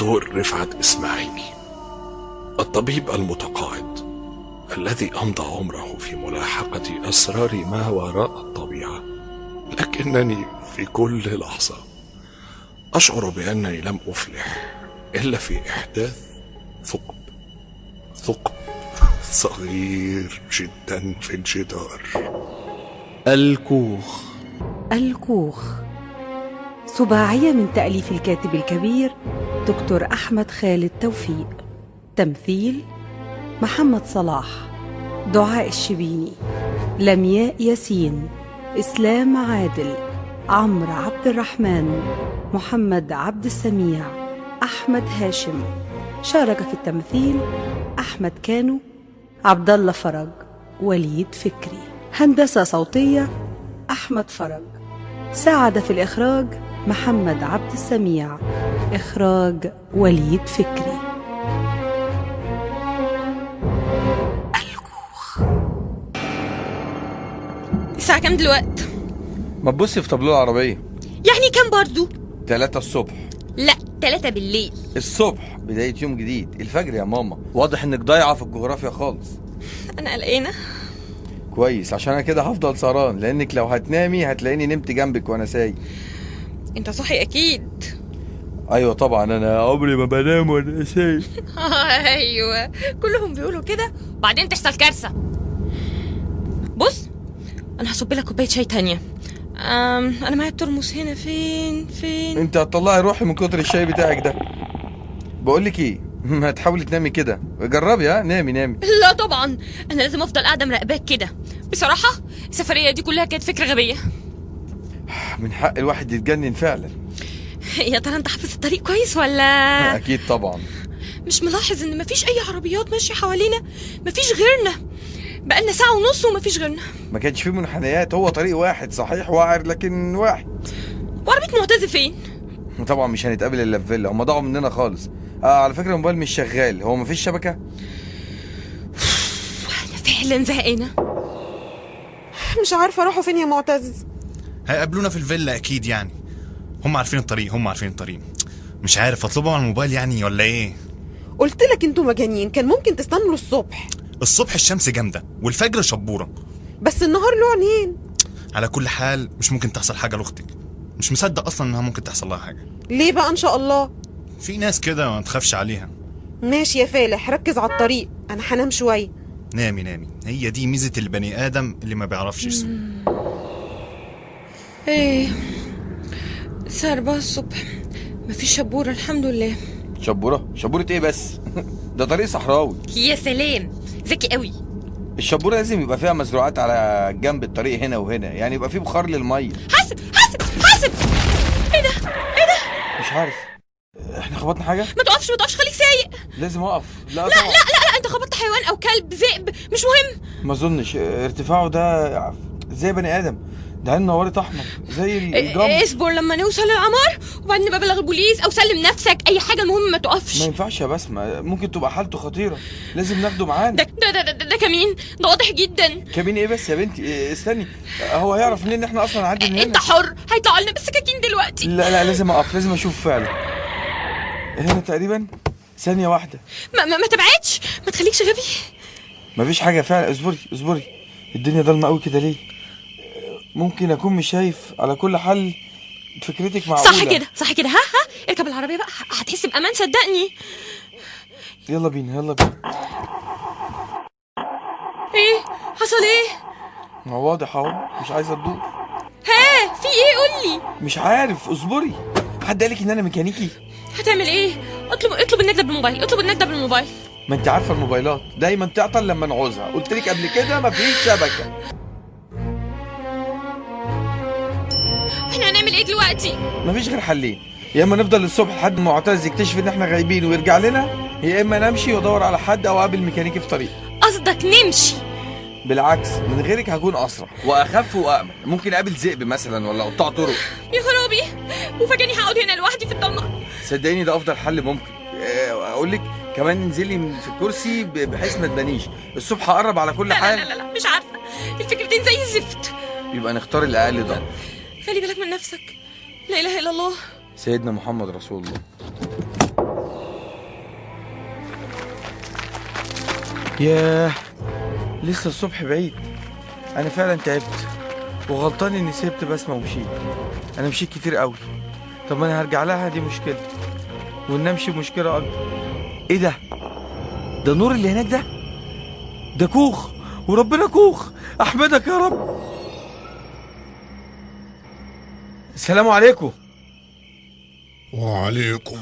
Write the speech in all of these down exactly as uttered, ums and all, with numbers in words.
الدكتور رفعت إسماعيل، الطبيب المتقاعد الذي أمضى عمره في ملاحقة أسرار ما وراء الطبيعة، لكنني في كل لحظة أشعر بأنني لم أفلح إلا في إحداث ثقب ثقب صغير جدا في الجدار. الكوخ. الكوخ سباعية من تأليف الكاتب الكبير دكتور أحمد خالد توفيق. تمثيل: محمد صلاح، دعاء الشبيني، لمياء ياسين، إسلام عادل، عمرو عبد الرحمن، محمد عبد السميع، أحمد هاشم. شارك في التمثيل أحمد كانو، عبد الله فرج، وليد فكري. هندسة صوتية أحمد فرج. ساعد في الإخراج محمد عبد السميع. إخراج وليد فكري. الكوخ. الساعة كام دلوقت؟ ما تبصي في طابلوه العربية. يعني كام برضو؟ تلاتة الصبح. لا، تلاتة بالليل. الصبح بداية يوم جديد، الفجر يا ماما. واضح انك ضايعة في الجغرافيا خالص. انا قلقانة. كويس، عشان انا كده هفضل سهران، لانك لو هتنامي هتلاقيني نمت جنبك وانا سايق. انت صاحي اكيد. ايوه طبعا، انا عمري ما بنام وانا سايق. ايوه كلهم بيقولوا كده، وبعدين تحصل كارثة. بص، انا هصب لك كوباية شاي تانية. أم انا معايا الترمس هنا. فين فين انت هتطلعي روحي من كتر الشاي بتاعك ده. بقول لك ايه، ما تحاولي تنامي كده، جربي. ها نامي نامي. لا طبعا، انا لازم افضل قاعده مراقباك كده. بصراحه السفريه دي كلها كانت فكره غبيه. من حق الواحد يتجنن فعلا. يا ترى انت حافظ الطريق كويس ولا؟ اكيد طبعا. مش ملاحظ ان مفيش اي عربيات ماشيه حوالينا؟ مفيش غيرنا، بقالنا ساعه ونص ومفيش غيرنا. ما كانش فيه منحنيات، هو طريق واحد صحيح وعر لكن واحد. وعربيه معتز فين؟ طبعا مش هنتقابل الا في فيلا، هم ضاعوا مننا خالص. آه على فكره الموبايل مش شغال، هو مفيش شبكه. انا فعلا زهقانه. مش عارفه اروحوا فين يا معتز. هيقابلونا في الفيلا اكيد، يعني هم عارفين الطريق هم عارفين الطريق مش عارف اطلبهم على الموبايل يعني ولا ايه. قلت لك انتوا مجانين، كان ممكن تستنوا الصبح. الصبح الشمس جامده والفجر شبوره، بس النهار له عينين. على كل حال مش ممكن تحصل حاجه لاختك. مش مصدق اصلا انها ممكن تحصل لها حاجه. ليه بقى ان شاء الله؟ في ناس كده ما تخافش عليها. ماشي يا فالح، ركز على الطريق، انا هنام شويه. نامي نامي، هي دي ميزه البني ادم اللي ما بيعرفش يسوق. ايه الساعه أربعة الصبح، مفيش شبوره الحمد لله. شبوره؟ شبوره ايه بس؟ ده طريق صحراوي. يا سلام، ذكي قوي. الشبوره لازم يبقى فيها مزروعات على جنب الطريق هنا وهنا، يعني يبقى فيه بخار للميه. حاسب حاسب حاسب. ايه ده ايه ده؟ مش عارف، احنا خبطنا حاجه؟ ما تقفش ما تقفش، خليك سايق. لازم اقف. لا لا طبعا. لا لا لا، انت خبطت حيوان او كلب ذئب، مش مهم. ما اظنش، ارتفاعه ده زي بني ادم، ده عين نورت احمر زي الجرام. اصبر لما نوصل للعمار وبعدين نبقى بلغ البوليس او سلم نفسك، اي حاجه، المهم ما تقفش. ما ينفعش يا بسمه، ممكن تبقى حالته خطيره، لازم ناخده معانا. ده ده ده, ده, ده كمين، ده واضح جدا. كمين ايه بس يا بنتي؟ استني، هو هيعرف منين ان احنا اصلا نعدي من هنا؟ انت حر، هيطلع لنا بالسكاكين دلوقتي. لا لا، لازم اقف، لازم اشوف فعلا. هنا تقريبا، ثانيه واحده. ما ما, ما تبعدش، ما تخليكش غبي. مفيش حاجه فعلا، اصبري اصبري. الدنيا ضلمه قوي كده ليه؟ ممكن اكون مش شايف. على كل حال فكرتك معقوله. صح كده صح كده. ها ها اركب العربيه بقى، هتحس بامان صدقني. يلا بينا يلا بينا. ايه حصل ايه؟ ما هو واضح اهو، مش عايزه تدور. ها في ايه؟ قولي. مش عارف، اصبري. حد قالك ان انا ميكانيكي؟ هتعمل ايه؟ اطلب اطلب النجده بالموبايل، اطلب النجده بالموبايل. ما انت عارفه الموبايلات دايما تعطل لما نعوزها، قلت لك قبل كده مفيش شبكه. احنا هنعمل ايه دلوقتي؟ مفيش غير حلين، يا اما نفضل للصبح لحد ما معتز يكتشف ان احنا غايبين ويرجع لنا، يا اما نمشي وادور على حد او اقابل ميكانيكي في طريق. قصدك نمشي؟ بالعكس، من غيرك هكون اسرع واخف وامن، ممكن اقابل ذئب مثلا ولا قطاع طرق. يا خرابي، وفاكرني هقعد هنا لوحدي في الضلمه؟ صدقيني ده افضل حل ممكن. اقول لك كمان انزلي في الكرسي بحيث ما تبانيش، الصبح قرب على كل حال. لا لا لا لا، مش عارفه، الفكرتين زي الزفت. يبقى نختار الاقل ضرر. خلي بالك من نفسك. لا اله الا الله سيدنا محمد رسول الله. ياه، لسه الصبح بعيد. انا فعلا تعبت وغلطان اني سيبت بسمة ومشيت. انا مشيت كتير قوي. طب ما انا هرجع لها، دي مشكلة، وان امشي مشكلة اكبر. ايه ده؟ ده نور اللي هناك ده ده كوخ، وربنا كوخ. احمدك يا رب. السلام عليكم. وعليكم.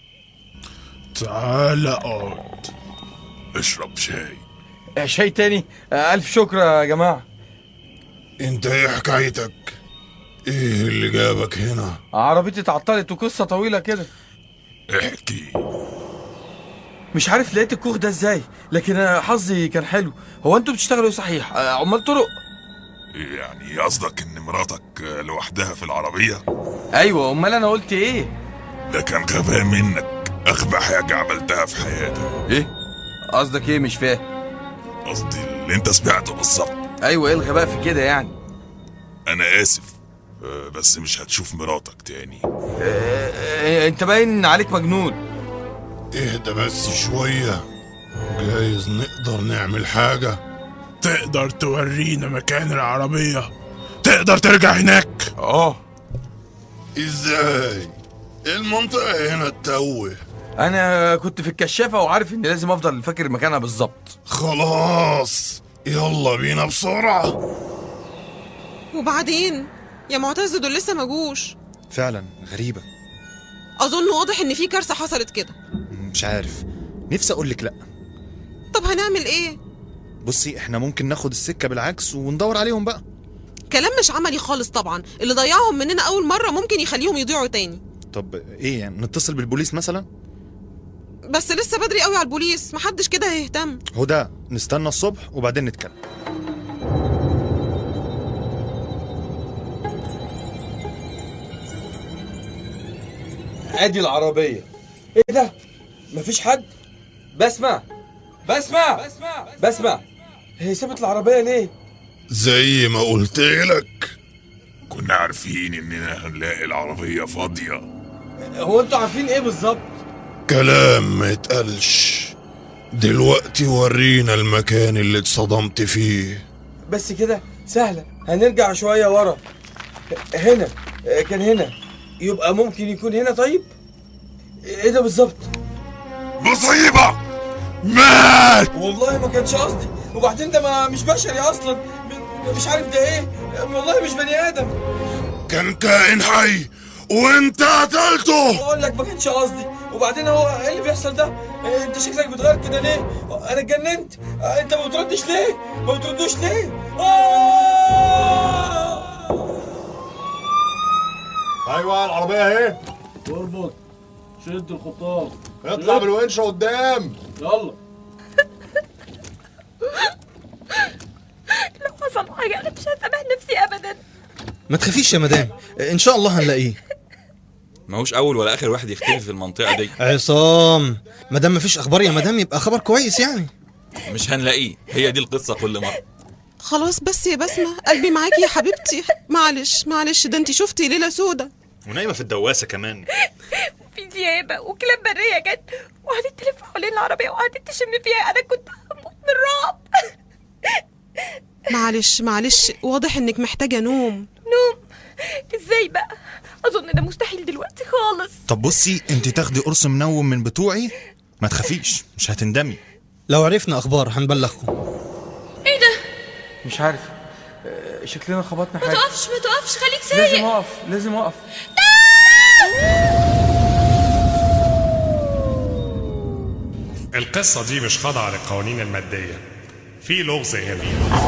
تعال اقعد اشرب شاي. آه، شاي تاني؟ آه، الف شكر يا جماعة. انت ايه حكايتك؟ ايه اللي جابك هنا؟ عربيتي اتعطلت وقصة طويلة كده. احكي. مش عارف لقيت الكوخ ده ازاي، لكن أنا حظي كان حلو. هو انتوا بتشتغلوا ايه صحيح؟ آه، عمال طرق؟ يعني قصدك ان مراتك لوحدها في العربية؟ ايوه، امال انا قلت ايه؟ ده كان غباء منك، اغبى حاجة عملتها في حياتك. ايه قصدك؟ ايه مش فاهم. قصدي اللي انت سمعته بالظبط. ايوه، ايه الغباء في كده يعني؟ انا اسف، أه، بس مش هتشوف مراتك تاني. آه، آه، انت باين عليك مجنون. اهدى بس شوية، جايز نقدر نعمل حاجة. تقدر تورينا مكان العربية؟ تقدر ترجع هناك؟ اه. ازاي؟ المنطقة هنا تتوه. انا كنت في الكشافة وعارف اني لازم افضل فاكر مكانها بالظبط. خلاص يلا بينا بسرعة. وبعدين يا معتز دول لسه ما جوش. فعلا غريبة. اظن واضح ان في كارثة حصلت كده. مش عارف، نفسي اقولك لا. طب هنعمل ايه؟ بصي، احنا ممكن ناخد السكة بالعكس وندور عليهم بقى. كلام مش عملي خالص طبعا. اللي ضيعهم مننا اول مرة ممكن يخليهم يضيعوا تاني. طب ايه يعني، نتصل بالبوليس مثلا؟ بس لسه بدري قوي على البوليس، محدش كده هيهتم. هدى، نستنى الصبح وبعدين نتكلم. ادي العربية. ايه ده؟ مفيش حد؟ بسمع بسمع بسمع هي سابت العربية ليه؟ زي ما قلت لك، كنا عارفين اننا هنلاقي العربية فاضية. هو انتوا عارفين ايه بالظبط؟ كلام ما يتقالش. دلوقتي ورينا المكان اللي اتصدمت فيه. بس كده سهلة. هنرجع شوية ورا. هنا كان هنا، يبقى ممكن يكون هنا. طيب ايه ده بالظبط؟ مصيبة، مات. والله ما كانش قصدي. وبعدين ده ما مش بشري اصلا. م- مش عارف ده ايه. والله مش بني ادم. كان كائن حي وانت قتلته. بقول لك ما كانش قصدي. وبعدين هو ايه اللي بيحصل ده؟ إيه، انت شكلك بتغير كده ليه؟ انا اتجننت. آه، انت ما بتردش ليه؟ ما بتردوش ليه؟ آه! ايوه العربيه اهي. اربط، شد الخطاف، اطلع بالونشه قدام. يلا. لو حصل حاجة أنا مش هسامح نفسي أبدا. ما تخافيش يا مدام، ان شاء الله هنلاقيه. ماهوش اول ولا اخر واحد يختفي في المنطقه دي. عصام، مدام مفيش اخبار يا مدام يبقى خبر كويس يعني. مش هنلاقيه، هي دي القصه كل مره. خلاص بس يا بسمة، قلبي معاكي يا حبيبتي. معلش معلش، ده انتي شفتي ليلة سودة ونايمة في الدواسة كمان. في ديابة وكلاب برية جت وقعدت تلف حوالين العربية وقعدت تشم فيها. أنا كنت هموت من الرعب. معلش معلش، واضح انك محتاجة نوم. نوم؟ ازاي بقى؟ أظن ده مستحيل دلوقتي خالص. طب بصي، انت تاخدي قرص منوم من بتوعي، ما تخافيش مش هتندمي. لو عرفنا اخبار هنبلغكم. ايه ده؟ مش عارف. آه، شكلنا خبطنا ما حاجة. تقفش ما تقفش، خليك سايق. لازم اقف لازم اقف. القصة دي مش خاضعة للقوانين المادية، في لغز هنا.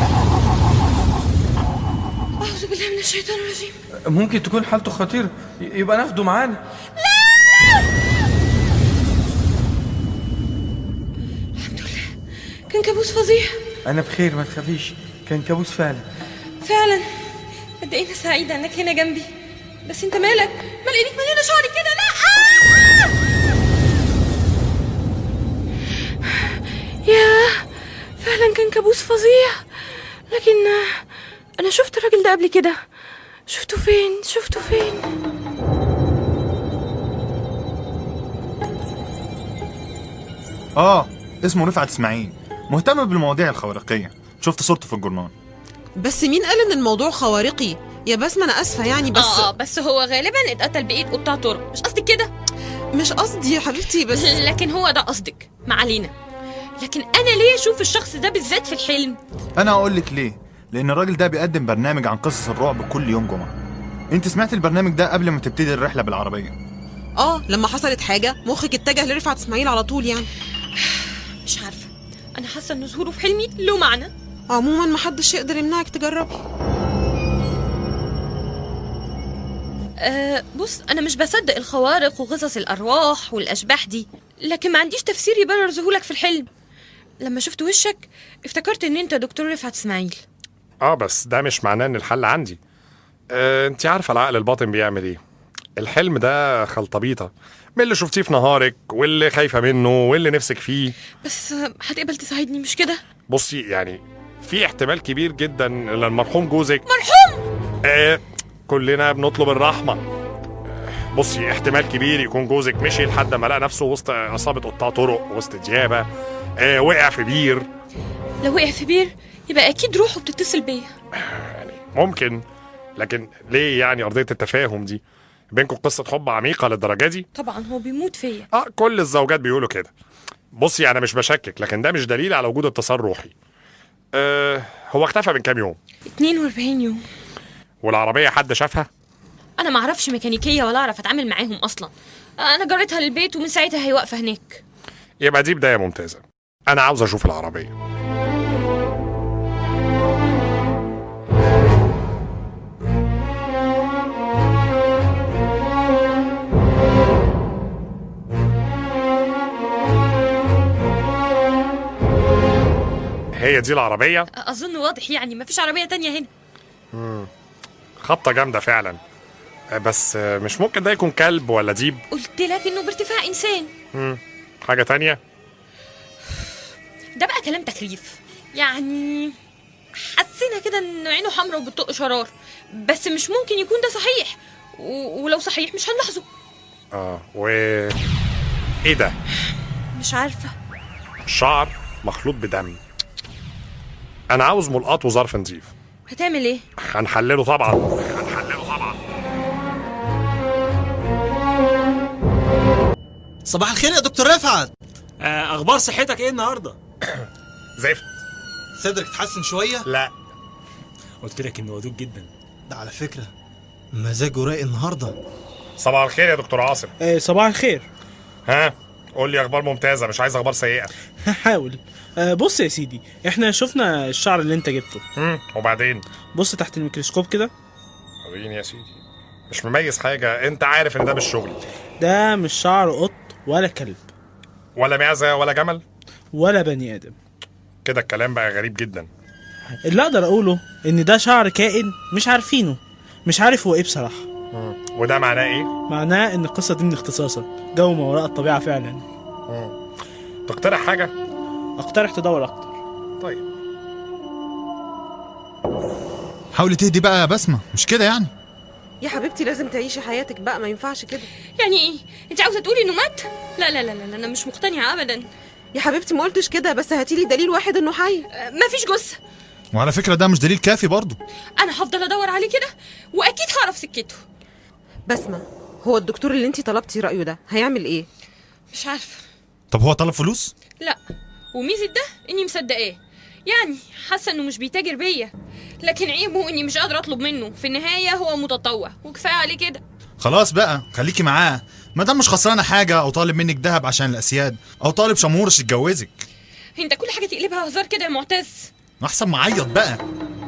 أعوذ بالله من الشيطان الرجيم. ممكن تكون حالته خطيرة، ي- يبقى ناخده معانا. الحمد لله، كان كابوس فظيع. انا بخير، ما تخافيش، كان كابوس فعلا. فعلا. قد ايه انا سعيدة انك هنا جنبي. بس انت مالك؟ مال ايديك مليانة شعرك كده؟ لا. ياه، فعلا كان كابوس فظيع. لكن انا شفت الراجل ده قبل كده. شفته فين؟ شفته فين؟ اه، اسمه رفعت اسماعيل. مهتم بالمواضيع الخوارقيه، شفت صورته في الجورنال. بس مين قال ان الموضوع خوارقي يا بسمة؟ انا اسفه يعني بس اه بس هو غالبا اتقتل بايد قطاع طرق، مش قصدك كده؟ مش قصدي يا حبيبتي بس لكن هو ده قصدك، ما علينا. لكن انا ليه اشوف الشخص ده بالذات في الحلم؟ انا اقول لك ليه، لان الراجل ده بيقدم برنامج عن قصص الرعب كل يوم جمعه. انت سمعت البرنامج ده قبل ما تبتدي الرحله بالعربيه؟ اه لما حصلت حاجه مخك اتجه لرفعت اسماعيل على طول يعني. مش عارفه، انا حاسه ان ظهوره في حلمي له معنى. عموما محدش يقدر يمنعك تجربي. أه بص، انا مش بصدق الخوارق وقصص الارواح والاشباح دي، لكن ما عنديش تفسير يبرر ظهورك في الحلم. لما شفت وشك افتكرت ان انت دكتور رفعت اسماعيل. اه بس ده مش معناه ان الحل عندي. آه، انت عارفه العقل الباطن بيعمل ايه. الحلم ده خلطبيطه من اللي شفتيه في نهارك واللي خايفه منه واللي نفسك فيه. بس هتقبل تساعدني مش كده؟ بصي يعني في احتمال كبير جدا ان المرحوم جوزك مرحوم. آه كلنا بنطلب الرحمه. آه بصي احتمال كبير يكون جوزك مشي لحد ما لقى نفسه وسط عصابه قطاع طرق، وسط ديابه، آه وقع في بير. لو وقع في بير يبقى اكيد روحه بتتصل بيا. يعني ممكن، لكن ليه يعني ارضيه التفاهم دي؟ بينكم قصه حب عميقه للدرجه دي؟ طبعا هو بيموت فيا. اه كل الزوجات بيقولوا كده. بصي انا مش بشكك، لكن ده مش دليل على وجود اتصال روحي. آه هو اختفى من كام يوم؟ اتنين واربعين يوم. والعربيه حد شافها؟ انا ما اعرفش ميكانيكيه ولا اعرف اتعامل معاهم اصلا. انا جريتها للبيت ومن ساعتها هي واقفه هناك. يبقى دي بدايه ممتازه. انا عاوز اشوف العربيه. هي دي العربية؟ أظن واضح يعني مفيش عربية تانية هنا. مم. خبطة جامدة فعلا، بس مش ممكن ده يكون كلب ولا ديب؟ قلت لك إنه بارتفاع إنسان. مم. حاجة تانية؟ ده بقى كلام تكليف يعني. حسينا كده إن عينه حمرا وبتطق شرار، بس مش ممكن يكون ده صحيح، و... ولو صحيح مش هنلاحظه. اه و ايه ده؟ مش عارفة. شعر مخلوط بدم. انا عاوز ملقاط وظرف نظيف. هتعمل ايه؟ هنحلله طبعا. هنحلله طبعا. صباح الخير يا دكتور رفعت. آه اخبار صحتك ايه النهارده؟ زفت. صدرك اتحسن شويه؟ لا. قلت لك انه ودود جدا. ده على فكره مزاجه رايق النهارده. صباح الخير يا دكتور عاصم. آه صباح الخير. ها قول لي اخبار ممتازه، مش عايز اخبار سيئه. هحاول. آه بص يا سيدي، احنا شفنا الشعر اللي انت جبته. امم وبعدين؟ بص تحت الميكروسكوب كده. وريني يا سيدي. مش مميز حاجه، انت عارف ان ده مش شغلي. ده مش شعر قط ولا كلب ولا معزه ولا جمل ولا بني ادم. كده الكلام بقى غريب جدا. اللي اقدر اقوله ان ده شعر كائن مش عارفينه، مش عارف هو ايه بصراحه. مم. وده معناه ايه؟ معناه ان القصه دي من اختصاصك، جو ما وراء الطبيعه فعلا. مم. تقترح حاجه؟ اقترح تدور اكتر. طيب حاولي تهدي بقى يا بسمة، مش كده يعني. يا حبيبتي لازم تعيشي حياتك بقى، ما ينفعش كده. يعني ايه؟ انت عاوزه تقولي انه مات؟ لا لا لا لا انا مش مقتنعه ابدا. يا حبيبتي ما قلتش كده، بس هاتيلي دليل واحد انه حي. أه مفيش جثه. وعلى فكرة ده مش دليل كافي برضه. انا هفضل ادور عليه كده واكيد هعرف سكته. بسمة، هو الدكتور اللي انتي طلبتي رأيه ده هيعمل ايه؟ مش عارفه. طب هو طلب فلوس؟ لا، وميزة ده اني مصدقاه، يعني حاسه انه مش بيتاجر بيا، لكن عيبه اني مش قادره اطلب منه. في النهايه هو متطوع وكفايه عليه كده. خلاص بقى خليكي معاه، ما دام مش خسرانه حاجه، او طالب منك ذهب عشان الاسياد، او طالب شمورش يتجوزك. انت كل حاجه تقلبها هزار كده يا معتز. احسن معيط بقى.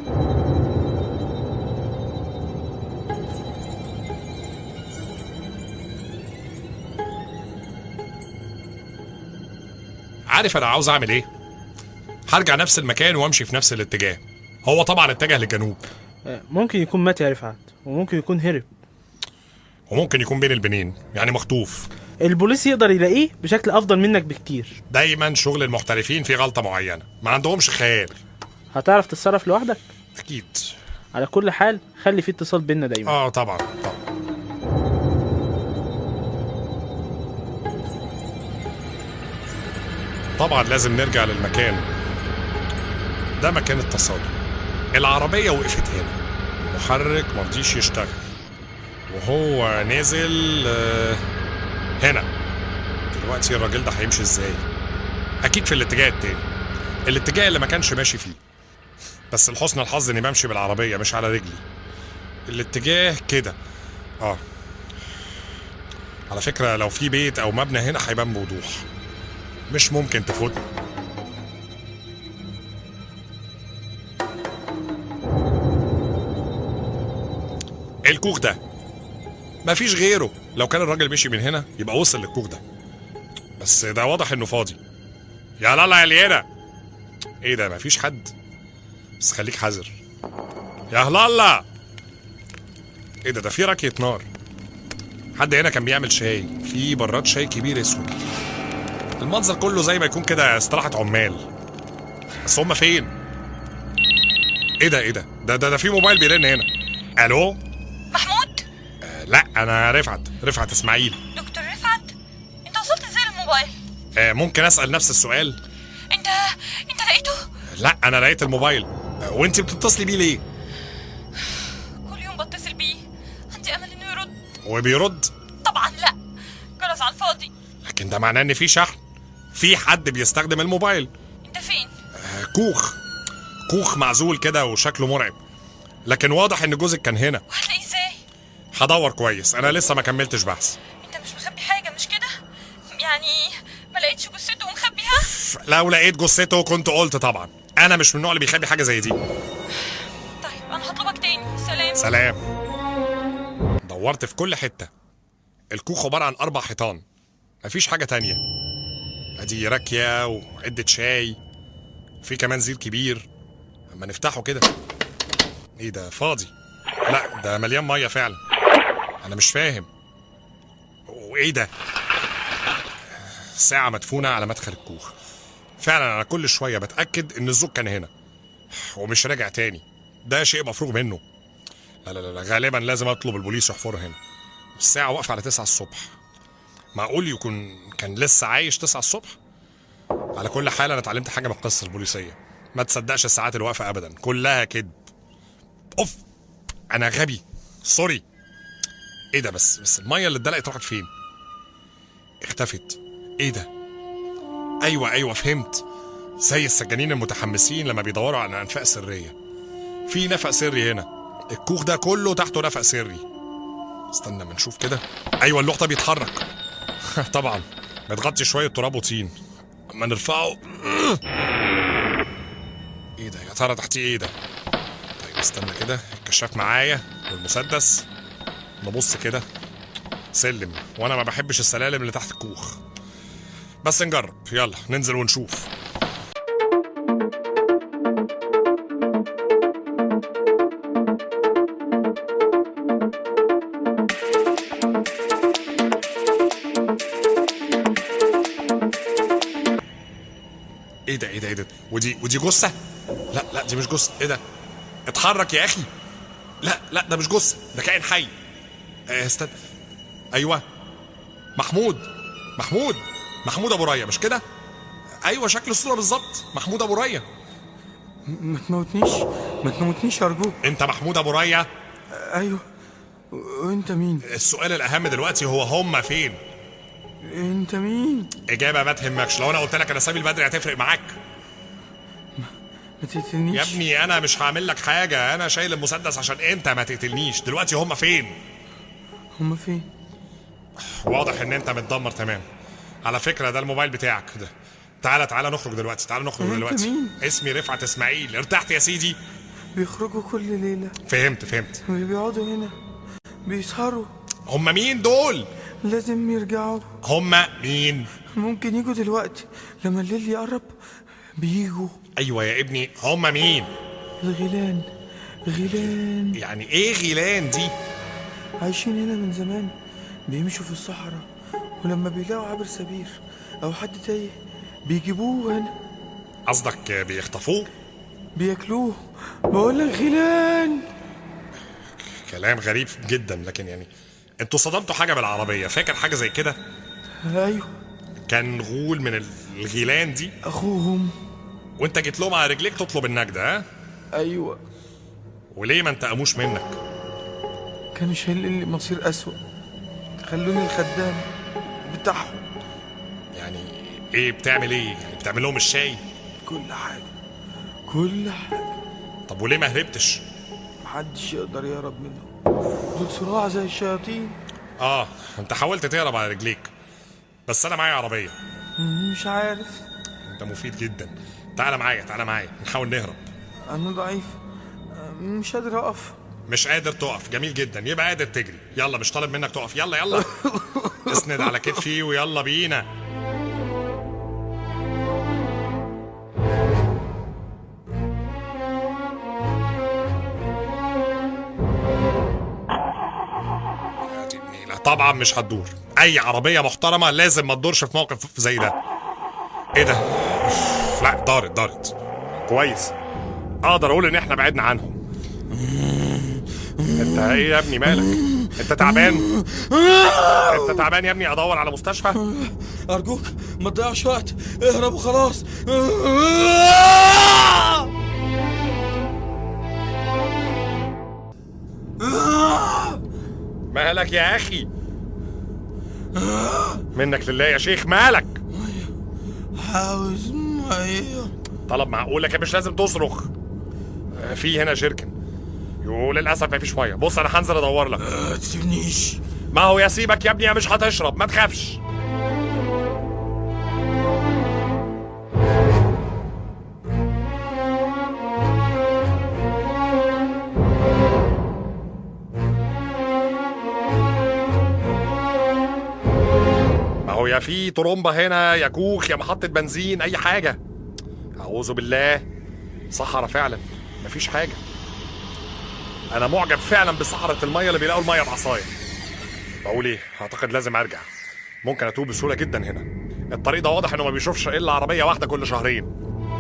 عارف انا عاوز اعمل ايه؟ هرجع نفس المكان وامشي في نفس الاتجاه. هو طبعا اتجه للجنوب. ممكن يكون مات يا رفعت، وممكن يكون هرب، وممكن يكون بين البنين، يعني مخطوف. البوليس يقدر يلاقيه بشكل افضل منك بكتير. دايما شغل المحترفين في غلطه معينه، ما عندهمش خيال. هتعرف تتصرف لوحدك؟ اكيد. على كل حال خلي في اتصال بينا دايما. اه طبعا طبعا. طبعا لازم نرجع للمكان ده مكان التصادم. العربية وقفت هنا، المحرك مرضيش يشتغل، وهو نازل آه هنا. دلوقتي الراجل ده هيمشي ازاي؟ اكيد في الاتجاه التاني، الاتجاه اللي ما كانش ماشي فيه. بس لحسن الحظ اني بمشي بالعربية مش على رجلي. الاتجاه كده. اه على فكرة لو في بيت او مبنى هنا هيبان بوضوح، مش ممكن تفوتني. الكوخ ده مفيش غيره، لو كان الراجل مشي من هنا يبقى وصل للكوخ ده، بس ده واضح انه فاضي. يا لالا يا لينا، ايه ده مفيش حد؟ بس خليك حذر. يا هلالا، ايه ده ده في راكية نار. حد هنا كان بيعمل شاي، في براد شاي كبير اسود. المنظر كله زي ما يكون كده استراحة عمال. بس هما فين؟ ايه ده ايه ده ده ده, ده في موبايل بيرن هنا. الو محمود؟ آه لا انا رفعت رفعت اسماعيل. دكتور رفعت، انت وصلت ازاي للموبايل؟ آه ممكن اسال نفس السؤال؟ انت انت لقيته؟ لا انا لقيت الموبايل. آه وانت بتتصلي بيه ليه؟ كل يوم بتصل بيه، عندي امل انه يرد. وبيرد؟ طبعا لا، جرس على الفاضي. لكن ده معناه ان في شحن، في حد بيستخدم الموبايل. انت فين؟ آه كوخ كوخ معزول كده وشكله مرعب، لكن واضح ان جوزك كان هنا. وهتلاقيه ازاي؟ هدور كويس، انا لسه ما كملتش بحث. انت مش مخبي حاجه مش كده؟ يعني ما لقيتش جثته ومخبيها؟ لو لقيت جثته كنت قلت طبعا، انا مش من النوع اللي بيخبي حاجه زي دي. طيب انا هطلبك تاني. سلام. سلام. دورت في كل حته. الكوخ عباره عن اربع حيطان، مفيش حاجه تانية. ادي راكيه وعده شاي، في كمان زير كبير. اما نفتحه كده، ايه ده فاضي؟ لا ده مليان ميه فعلا. انا مش فاهم. وايه ده؟ ساعه مدفونه على مدخل الكوخ. فعلا انا كل شويه بتاكد ان الزوج كان هنا ومش راجع تاني. ده شيء مفروغ منه. لا لا لا غالبا لازم اطلب البوليس يحفروا هنا. الساعه واقفه على تسعة الصبح، معقول يكون كان لسه عايش تسعة الصبح؟ على كل حال انا اتعلمت حاجه من القصه البوليسيه، ما تصدقش الساعات الواقفه ابدا، كلها كذب. اوف انا غبي، سوري. ايه ده بس بس الميه اللي اتدلقت راحت فين؟ اختفت. ايه ده؟ ايوه ايوه فهمت، زي السجانين المتحمسين لما بيدوروا على انفاق سريه. في نفق سري هنا، الكوخ ده كله تحته نفق سري. استنى ما نشوف كده. ايوه اللوح ده بيتحرك. طبعا متغطي شويه تراب وطين. اما نرفعه ايه ده يا ترى تحتيه ايه ده؟ طيب استنى كده، الكشاف معايا والمسدس. نبص كده. سلم، وانا ما بحبش السلالم اللي تحت الكوخ، بس نجرب. يلا ننزل ونشوف. ايه ده ايه ده ايه ده؟ ودي ودي جثه؟ لا لا دي مش جثه. ايه ده؟ اتحرك يا اخي. لا لا ده مش جثه، ده كائن حي. اه استنى. ايوه محمود محمود محمود ابو ريا مش كده؟ ايوه شكل الصوره بالظبط، محمود ابو ريا. ما تموتنيش ما تموتنيش ارجوك. انت محمود ابو ريا؟ ايوه. وانت مين؟ السؤال الاهم دلوقتي هو هما فين؟ انت مين؟ اجابه ما تهمكش. لو انا قلت لك انا سامي البدري هتفرق معاك؟ ما تقتلنيش يا ابني، انا مش هعمل لك حاجه، انا شايل المسدس عشان انت ما تقتلنيش. دلوقتي هما فين؟ هما فين؟ واضح ان انت متدمر تمام. على فكره ده الموبايل بتاعك ده. تعالى تعالى نخرج دلوقتي، تعالى نخرج دلوقتي. مين؟ اسمي رفعت اسماعيل. ارتحت يا سيدي؟ بيخرجوا كل ليله. فهمت فهمت. بيقعدوا هنا بيسهروا. هما مين دول؟ لازم يرجعوا. هما مين؟ ممكن يجوا دلوقتي، لما الليل يقرب بيجوا. ايوه يا ابني، هما مين؟ الغيلان. غيلان. يعني ايه غيلان دي؟ عايشين هنا من زمان، بيمشوا في الصحراء، ولما بيلاقوا عابر سبيل او حد تايه بيجيبوه هنا. قصدك بيخطفوه؟ بياكلوه. بقولك غيلان. كلام غريب جدا، لكن يعني انتوا صدمتوا حاجه بالعربيه، فاكر حاجه زي كده؟ ايوه. كان غول من الغيلان دي؟ اخوهم. وانت جيت لهم على رجليك تطلب النجدة ها؟ ايوه. وليه ما انتقموش منك؟ كانوا شايلين لي مصير اسوأ، خلوني الخدام بتاعهم. يعني ايه بتعمل ايه؟ بتعمل لهم الشاي؟ كل حاجة كل حاجة. طب وليه ما هربتش؟ محدش يقدر يهرب منهم، دول صراع زي الشياطين. اه انت حاولت تهرب على رجليك، بس انا معايا عربية. مش عارف. انت مفيد جدا، تعالى معايا تعالى معايا نحاول نهرب. انا ضعيف مش قادر اقف. مش قادر تقف، جميل جدا، يبقى قادر تجري. يلا مش طالب منك تقف، يلا يلا اسند على كتفي ويلا بينا. طبعا مش هتدور، اي عربية محترمة لازم ما تدورش في موقف زي ده. ايه ده؟ لا دارت دارت كويس، اقدر اقول ان احنا بعدنا عنهم. انت ايه يا ابني مالك؟ انت تعبان؟ انت تعبان يا ابني؟ ادور على مستشفى؟ ارجوك ما تضيعش وقت، اهرب وخلاص. مالك يا اخي؟ منك لله يا شيخ، مالك؟ عاوز ميه. طلب معقول لك، مش لازم تصرخ. في هنا جيركن. يو للاسف مفيش ميه. بص انا هنزل ادور لك. ما تسيبنيش. ما هو يا سيبك يا ابني يا مش هتشرب، ما تخافش. ما هو يا في طرمبه هنا يا كوخ يا محطه بنزين، اي حاجه. اعوذ بالله، صحراء فعلا مفيش حاجه. انا معجب فعلا بصحراء الميه اللي بيلاقوا الميه بعصايه. بقول ايه، اعتقد لازم ارجع، ممكن اتوه بسهوله جدا هنا. الطريق ده واضح انه ما بيشوفش الا عربيه واحده كل شهرين.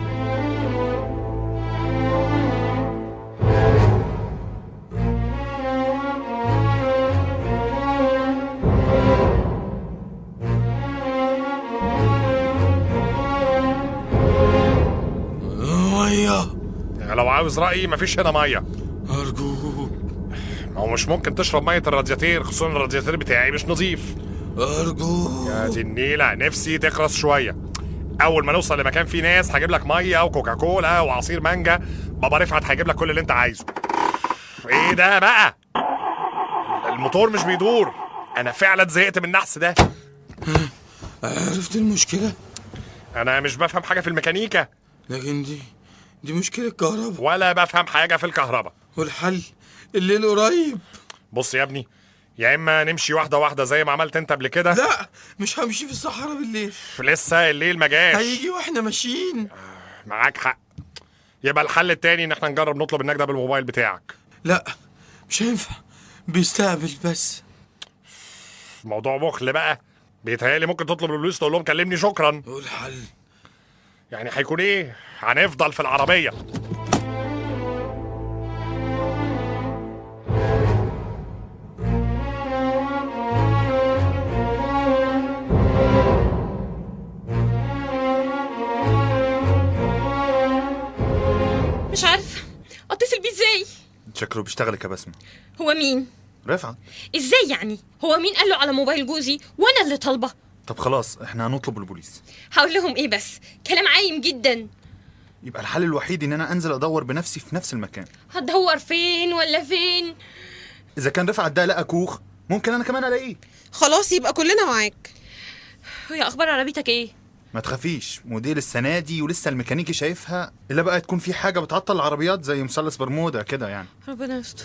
ميه. لو عاوز رايي مفيش هنا ميه. ارجوك. ما هو مش ممكن تشرب ميه الرادياتير، خصوصا الرادياتير بتاعي مش نظيف. ارجوك يا دي النيله، نفسي تخلص شويه. اول ما نوصل لمكان فيه ناس هجيب لك ميه وكوكاكولا وعصير مانجا. بابا رفعت هيجيب لك كل اللي انت عايزه. ايه ده بقى؟ الموتور مش بيدور. انا فعلا زهقت من النحس ده. عرفت المشكله؟ انا مش بفهم حاجه في الميكانيكا، لكن دي دي مشكله كهرباء. ولا بفهم حاجه في الكهرباء. والحل الليل قريب. بص يا ابني، يا اما نمشي واحده واحده زي ما عملت انت قبل كده. لا مش همشي في الصحراء بالليل. لسه الليل ما جاش. هيجي واحنا ماشيين. معاك حق. يبقى الحل التاني ان احنا نجرب نطلب النجدة بالموبايل بتاعك. لا مش هينفع، بيستقبل بس. موضوع بخل بقى. بيتهيألي ممكن تطلب البوليس تقول لهم كلمني شكرا. والحل يعني هيكون ايه؟ هنفضل في العربيه. مش عارفه اتصل بيه ازاي. شكله بيشتغلك يا بسمة. هو مين؟ رفعت. ازاي يعني؟ هو مين قال له على موبايل جوزي وانا اللي طالبه؟ طب خلاص احنا هنطلب البوليس. هقول لهم ايه بس؟ كلام عايم جدا. يبقى الحل الوحيد ان انا انزل ادور بنفسي في نفس المكان. هتدور فين ولا فين؟ اذا كان رفعت ده لقى كوخ ممكن انا كمان الاقيه. خلاص يبقى كلنا معاك. ويا اخبار عربيتك ايه؟ ما تخافيش، موديل السنه دي ولسه الميكانيكي شايفها، الا بقى تكون في حاجه بتعطل العربيات زي مثلث برمودا كده يعني. ربنا يستر.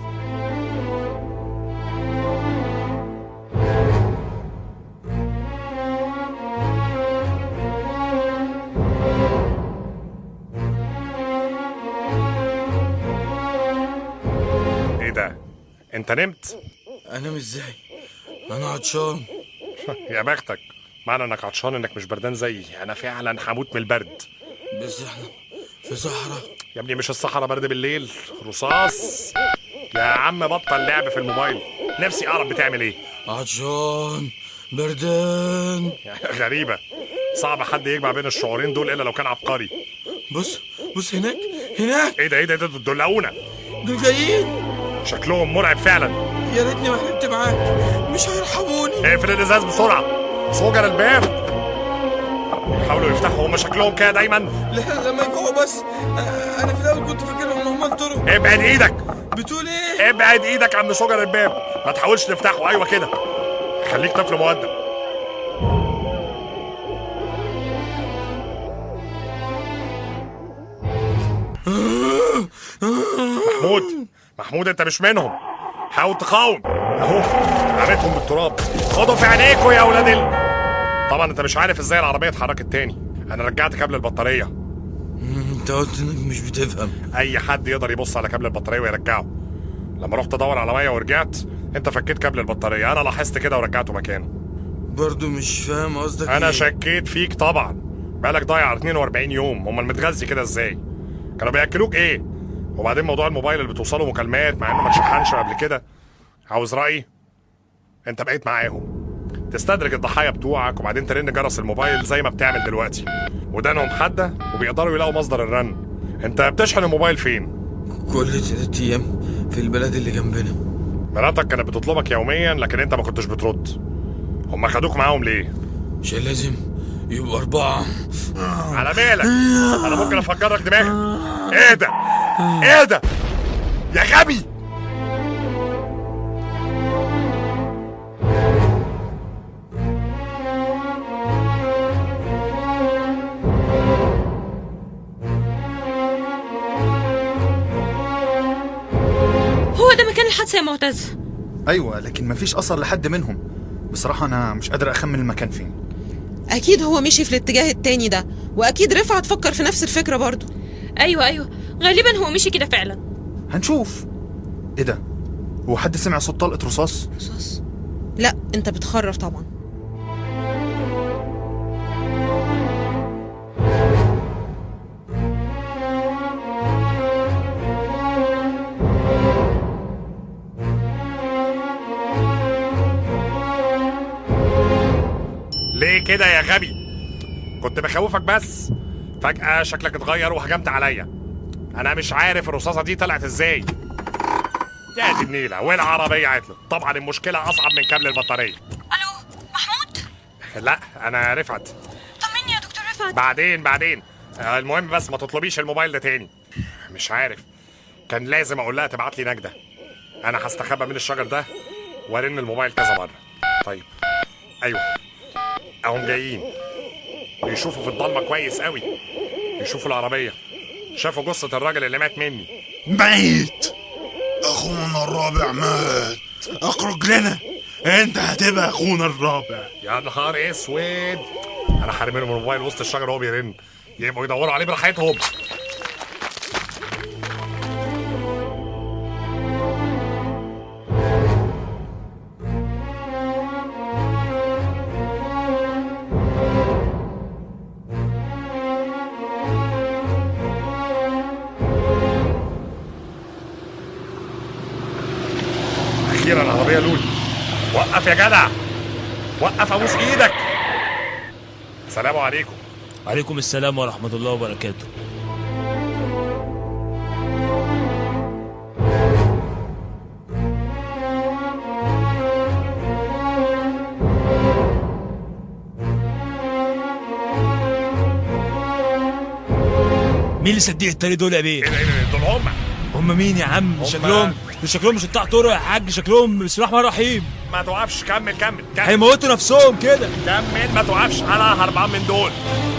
ايه ده؟ انت نمت؟ انام ازاي؟ انا عطشان. يا بختك، معنى انك عطشان انك مش بردان زيي. انا فعلا هموت من البرد. بس احنا في صحراء يا ابني، مش الصحراء برد بالليل؟ رصاص. يا عم بطل لعب في الموبايل، نفسي اعرف بتعمل ايه. عطشان بردان. غريبة، صعب حد يجمع بين الشعورين دول الا لو كان عبقري. بص بص هناك هناك. ايه ده ايه ده ده دول لقونا. دول جايين. شكلهم مرعب فعلا. يا ريتني ما حلمت معاك، مش هيرحموني. اقفل الازاز بسرعه. سوجر الباب. يحاولوا يفتحوا، هم شكلهم كده دايما. لا لما جوه بس. انا في الاول كنت فاكرهم هم طرق. ابعد ايدك. بتقول ايه؟ ابعد ايدك يا عم سوجر الباب، ما تحاولش تفتحه. ايوه كده، خليك طفل مؤدب. محمود محمود انت مش منهم، حاول تقاوم. اهو عملتهم بالتراب. خدوا في عينيكوا يا اولاد ال... طبعا انت مش عارف ازاي العربيه اتحركت تاني. انا رجعت كابل البطاريه. انت قلت انك مش بتفهم. اي حد يقدر يبص على كابل البطاريه ويرجعه. لما رحت ادور على ميه ورجعت، انت فكيت كابل البطاريه. انا لاحظت كده ورجعته مكانه. برضو مش فاهم قصدك. انا ايه؟ شكيت فيك طبعا. بالك ضايع اتنين واربعين يوم، امال متغذي كده ازاي؟ كانوا بياكلوك ايه؟ وبعدين موضوع الموبايل اللي بتوصله مكالمات مع انه ما اتشحنش قبل كده. عاوز رايي؟ انت بقيت معاهم تستدرج الضحايا بتوعك، وبعدين ترن جرس الموبايل زي ما بتعمل دلوقتي. ودانهم حاده وبيقدروا يلاقوا مصدر الرن. انت بتشحن الموبايل فين؟ كل تلات ايام في البلد اللي جنبنا. مراتك كانت بتطلبك يوميا لكن انت ما كنتش بترد. هم خدوك معاهم ليه؟ عشان لازم يبقوا أربعة. على مالك؟ أنا ممكن أفجرك دماغك. إيه ده؟ إيه ده؟ يا غبي! هو ده مكان الحادثة يا معتز؟ ايوه، لكن مفيش اثر لحد منهم. بصراحه انا مش قادر اخمن المكان فين. اكيد هو مشي في الاتجاه التاني ده، واكيد رفعت فكر في نفس الفكره برضو. ايوه ايوه غالبا هو مشي كده فعلا. هنشوف. ايه ده؟ هو حد سمع صوت طلقه رصاص؟ رصاص؟ لا انت بتخرف طبعا. ليه كده يا غبي؟ كنت بخوفك بس فجأة شكلك اتغير وهجمت عليا. أنا مش عارف الرصاصة دي طلعت ازاي. يا دي النيلة والعربية عطلت. طبعا المشكلة أصعب من كابل البطارية. ألو محمود؟ لا أنا رفعت. طمني يا دكتور رفعت. بعدين بعدين آه، المهم بس ما تطلبيش الموبايل ده تاني. مش عارف، كان لازم أقول لها تبعت لي نجدة. أنا هستخبى من الشجر ده وارن الموبايل كذا مرة. طيب أيوه اهم جايين. بيشوفوا في الضلمه كويس قوي. بيشوفوا العربيه. شافوا جثه الراجل اللي مات مني. ميت. اخونا الرابع مات. اخرج لنا، انت هتبقى اخونا الرابع. يا نهار اسود، انا حارم لهم الموبايل وسط الشجر وهو بيرن. يبقوا يدوروا عليه براحتهم. أخيرا العربية لولي. وقف يا جدع، وقف ابوس ايدك. السلام عليكم. عليكم السلام ورحمة الله وبركاته. مين اللي صديق الطريق دول يا بيه؟ ايه ده ايه ده دول هم؟ هم مين يا عم؟ شكلهم شكلهم مش بتاع طرق يا حاج، شكلهم بسم الله الرحمن الرحيم. ما توقفش، كمل كمل كمل. هيموتوا نفسهم كده. كمل ما توقفش، انا هربان من دول.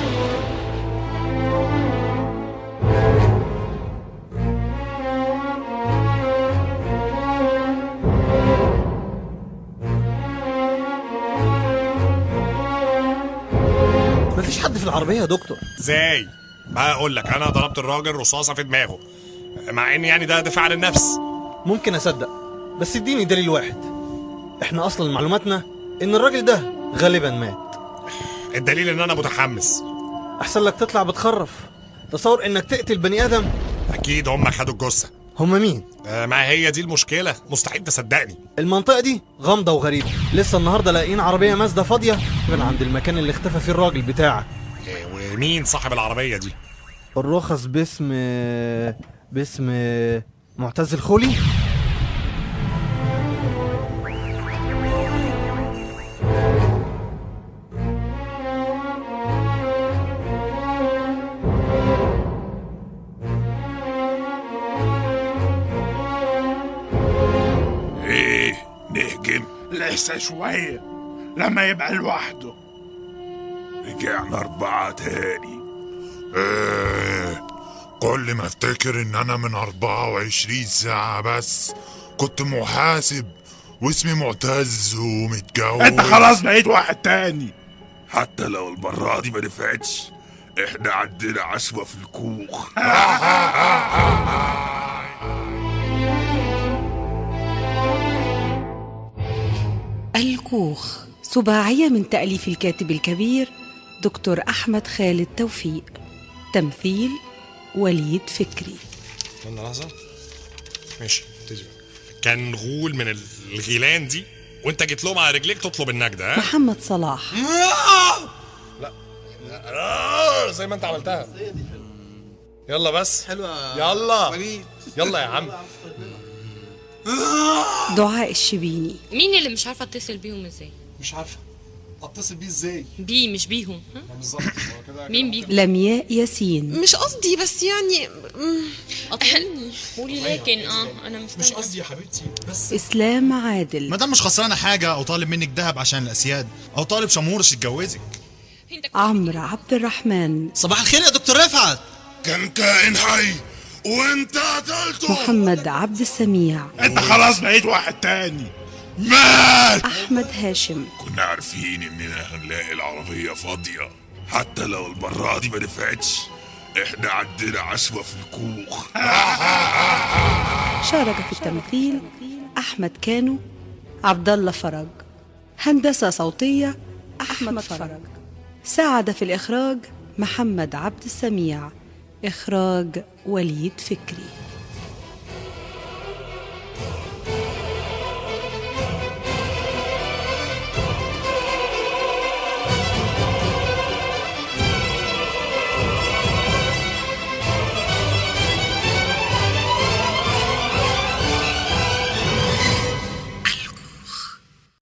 مفيش حد في العربية يا دكتور. ازاي؟ ما اقول لك انا ضربت الراجل رصاصة في دماغه، مع ان يعني ده دفاع عن النفس. ممكن اصدق، بس اديني دليل واحد. احنا اصلا معلوماتنا ان الراجل ده غالبا مات. الدليل ان انا متحمس. احسن لك تطلع بتخرف. تصور انك تقتل بني ادم. اكيد هم خدوا الجثة. هم مين؟ آه ما هي دي المشكلة، مستحيل تصدقني. المنطقة دي غامضة وغريبة. لسه النهاردة لاقيين عربية مازدا فاضية من عند المكان اللي اختفى فيه الراجل بتاعك. إيه ومين صاحب العربية دي؟ الرخص باسم باسم معتز الخولي. ايه نهجم؟ لسه شوية لما يبقى لوحده. رجعنا أربعة تاني. ايه كل ما افتكر ان انا من أربعة وعشرين ساعة بس كنت محاسب واسمي معتز ومتجوز. انت خلاص بقيت واحد تاني. حتى لو المرة دي ما نفعتش احنا عندنا عشوة في الكوخ. الكوخ سباعية من تأليف الكاتب الكبير دكتور أحمد خالد توفيق. تمثيل وليد فكري. استنى لحظة. ماشي ابتدي. كان غول من الغيلان دي وانت جيت لهم على رجليك تطلب النجدة. ها محمد صلاح. لا لا زي ما انت عملتها. يلا بس حلوة. يلا يلا يا عم. دعاء الشبيني. مين اللي مش عارفه اتصل بيهم ازاي؟ مش عارفه اتصل بيه ازاي؟ بيه مش بيهم. بالظبط. مين بيهم؟ لمياء ياسين. مش قصدي بس يعني قطعني قولي لكن اه انا مستنيه. مش قصدي يا حبيبتي بس. اسلام عادل. مادام مش خسرانه حاجه او طالب منك ذهب عشان الاسياد او طالب شمورش يتجوزك. عمرو عبد الرحمن. صباح الخير يا دكتور رفعت. كان كائن حي وانت قتلته. محمد عبد السميع. انت خلاص بقيت واحد تاني. مات. احمد هاشم. كنا عارفين اننا هنلاقي العربية فاضية حتى لو المرة دي ما نفعتش احنا عندنا عشوة في الكوخ. شارك في التمثيل احمد كانو، عبد الله فرج. هندسة صوتية احمد فرج. ساعد في الاخراج محمد عبد السميع. اخراج وليد فكري.